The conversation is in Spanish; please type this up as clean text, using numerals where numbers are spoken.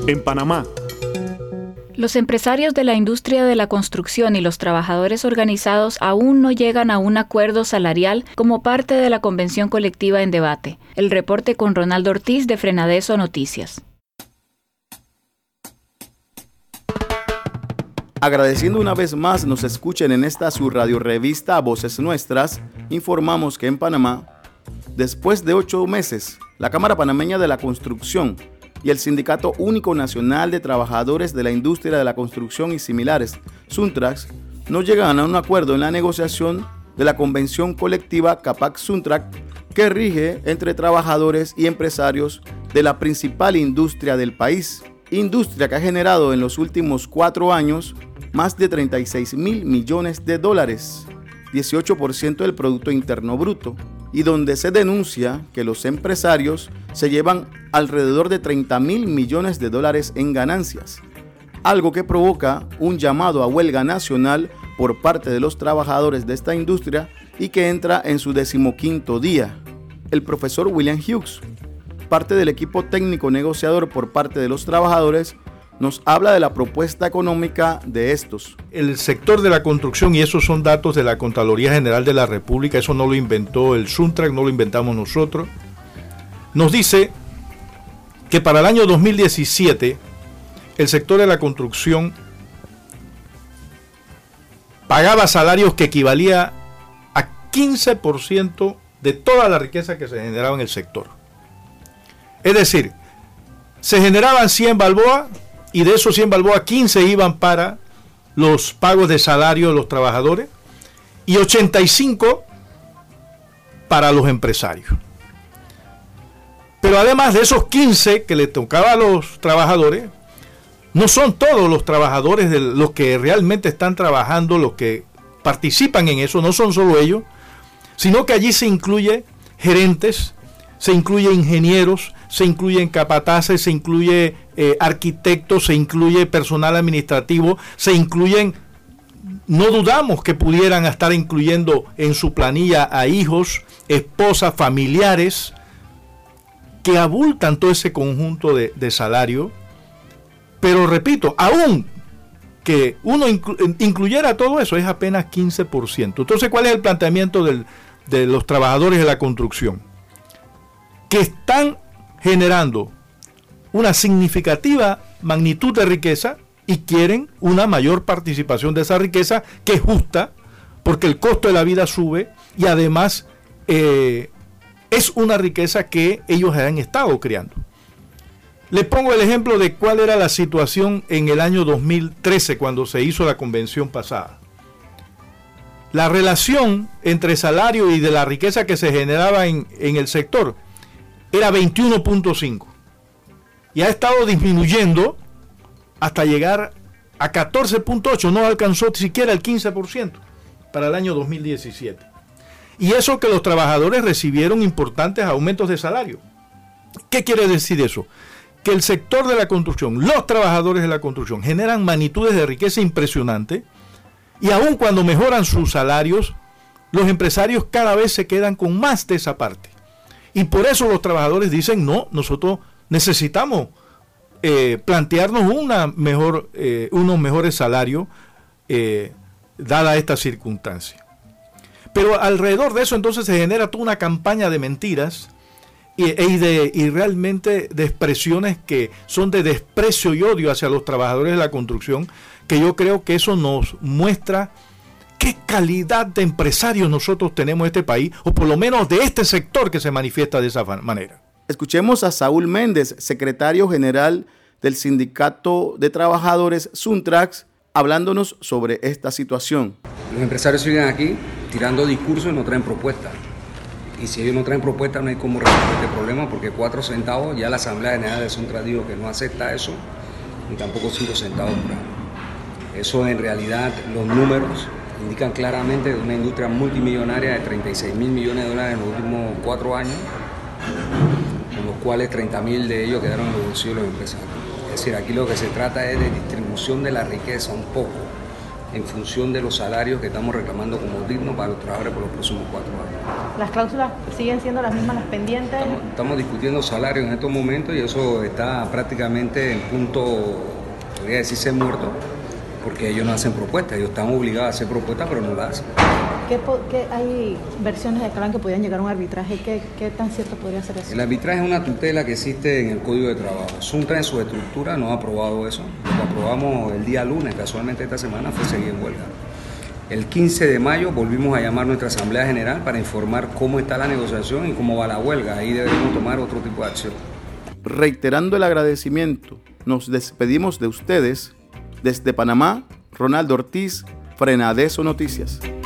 En Panamá. Los empresarios de la industria de la construcción y los trabajadores organizados aún no llegan a un acuerdo salarial como parte de la convención colectiva en debate. El reporte con Ronaldo Ortiz de Frenadeso Noticias. Agradeciendo una vez más nos escuchen en esta su radio revista Voces Nuestras, informamos que en Panamá, después de 8 meses, la Cámara Panameña de la Construcción y el Sindicato Único Nacional de Trabajadores de la Industria de la Construcción y similares, Suntrax, no llegan a un acuerdo en la negociación de la convención colectiva CAPAC-Suntrax que rige entre trabajadores y empresarios de la principal industria del país, industria que ha generado en los últimos 4 años más de 36.000 millones de dólares, 18% del Producto Interno Bruto, y donde se denuncia que los empresarios se llevan alrededor de 30.000 millones de dólares en ganancias, algo que provoca un llamado a huelga nacional por parte de los trabajadores de esta industria y que entra en su 15º día. El profesor William Hughes, parte del equipo técnico negociador por parte de los trabajadores, nos habla de la propuesta económica de estos. El sector de la construcción, y esos son datos de la Contraloría General de la República, eso no lo inventó el Suntrax, no lo inventamos nosotros, nos dice que para el año 2017 el sector de la construcción pagaba salarios que equivalía a 15% de toda la riqueza que se generaba en el sector. Es decir, se generaban 100 balboas y de esos 100 balboas 15 iban para los pagos de salario de los trabajadores y 85 para los empresarios. Pero además de esos 15 que le tocaba a los trabajadores, no son todos los trabajadores de los que realmente están trabajando, los que participan en eso, no son solo ellos, sino que allí se incluye gerentes, se incluye ingenieros, se incluyen capataces, se incluye arquitectos, se incluye personal administrativo, se incluyen, no dudamos que pudieran estar incluyendo en su planilla a hijos, esposas, familiares, que abultan todo ese conjunto de salario. Pero repito, aún que uno incluyera todo eso, es apenas 15%. Entonces, ¿cuál es el planteamiento de los trabajadores de la construcción? Que están generando una significativa magnitud de riqueza y quieren una mayor participación de esa riqueza, que es justa, porque el costo de la vida sube y además es una riqueza que ellos han estado creando. Les pongo el ejemplo de cuál era la situación en el año 2013 cuando se hizo la convención pasada. La relación entre salario y de la riqueza que se generaba en el sector era 21.5 y ha estado disminuyendo hasta llegar a 14.8, no alcanzó siquiera el 15% para el año 2017. Y eso que los trabajadores recibieron importantes aumentos de salario. ¿Qué quiere decir eso? Que el sector de la construcción, los trabajadores de la construcción, generan magnitudes de riqueza impresionantes y aun cuando mejoran sus salarios, los empresarios cada vez se quedan con más de esa parte. Y por eso los trabajadores dicen, no, nosotros necesitamos plantearnos unos mejores salarios dada esta circunstancia. Pero alrededor de eso entonces se genera toda una campaña de mentiras y realmente de expresiones que son de desprecio y odio hacia los trabajadores de la construcción, que yo creo que eso nos muestra qué calidad de empresarios nosotros tenemos en este país, o por lo menos de este sector que se manifiesta de esa manera. Escuchemos a Saúl Méndez, secretario general del Sindicato de Trabajadores Suntrax, hablándonos sobre esta situación. Los empresarios siguen aquí tirando discursos y no traen propuestas. Y si ellos no traen propuestas, no hay cómo resolver este problema, porque 4 centavos, ya la Asamblea General de Suntrax dijo que no acepta eso, ni tampoco 5 centavos por año. Eso en realidad, los números indican claramente una industria multimillonaria de 36.000 millones de dólares en los últimos 4 años, con los cuales 30.000 de ellos quedaron en los bolsillos de los empresarios. Es decir, aquí lo que se trata es de distribución de la riqueza un poco en función de los salarios que estamos reclamando como dignos para los trabajadores por los próximos 4 años. ¿Las cláusulas siguen siendo las mismas, las pendientes? Estamos discutiendo salarios en estos momentos y eso está prácticamente en punto, podría decirse, muerto, porque ellos no hacen propuestas, ellos están obligados a hacer propuestas, pero no las hacen. Hay versiones de que hablan que podían llegar a un arbitraje. ¿Qué tan cierto podría ser eso? El arbitraje es una tutela que existe en el Código de Trabajo. Suntra en su estructura no ha aprobado eso. Lo aprobamos el día lunes, casualmente esta semana, fue seguir en huelga. El 15 de mayo volvimos a llamar a nuestra Asamblea General para informar cómo está la negociación y cómo va la huelga. Ahí deberemos tomar otro tipo de acción. Reiterando el agradecimiento, nos despedimos de ustedes. Desde Panamá, Ronaldo Ortiz, Frenadeso Noticias.